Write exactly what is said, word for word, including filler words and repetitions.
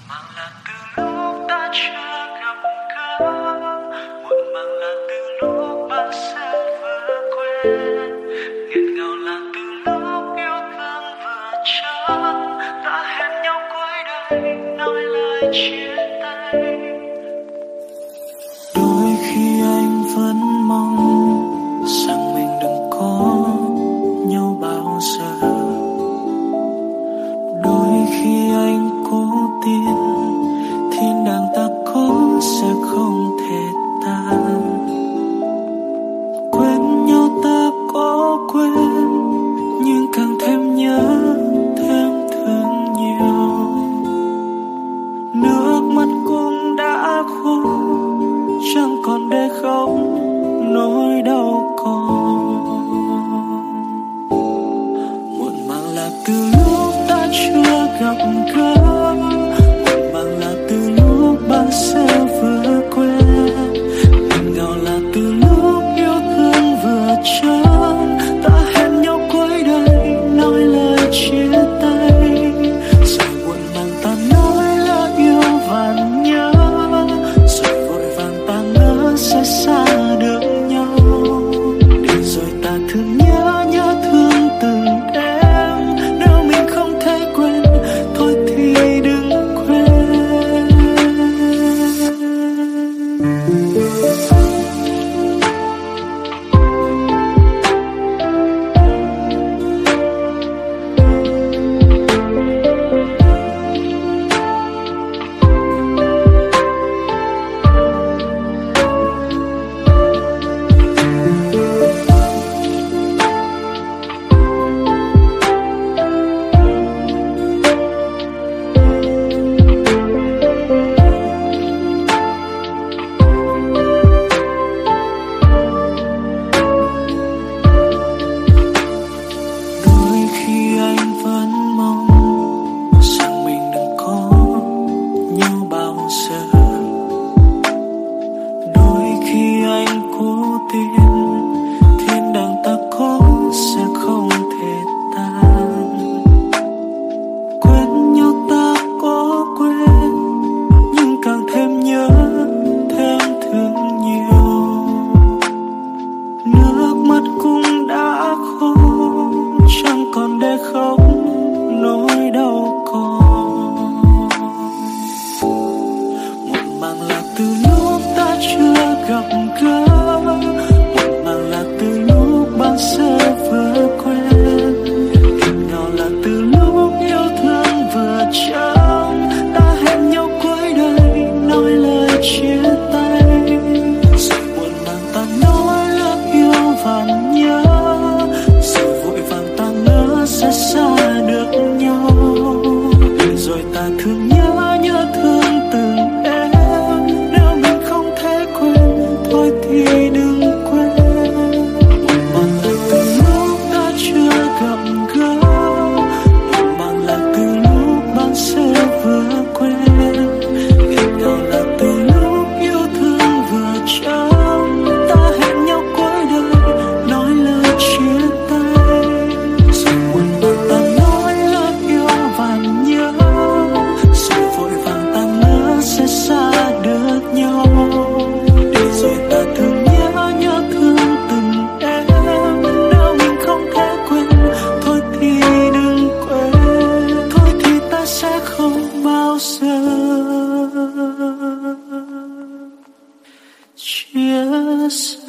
màng là từ lúc ta chưa gặp gỡ, muộn màng là từ lúc bạn sẽ vừa quên, nghẹn ngào là từ lúc yêu thương vừa chớm, ta hẹn nhau cuối đời nói lời chia tay. Đôi khi anh vẫn mong rằng mình đừng có nhau bao giờ. Đôi khi anh cố tin thiên đàng ta có sẽ không thể tan. Quên nhau ta có quên, nhưng càng thêm nhớ thêm thương nhiều. Nước mắt cũng đã khô, chẳng còn để khóc nỗi đau còn. Muộn màng là từ lúc ta chưa gặp gỡ, muộn màng là từ lúc bạn sẽ vừa quên, nghẹn ngào là từ lúc yêu thương vừa chớm, ta hẹn nhau cuối đời nói lời chia tay. Rồi muộn màng ta nói là yêu và nhớ, rồi vội vàng ta ngỡ sẽ xa được nhau. Để rồi ta thương nhớ nhớ thương từng đêm, nếu mình không thể quên thôi thì đừng quên. Chia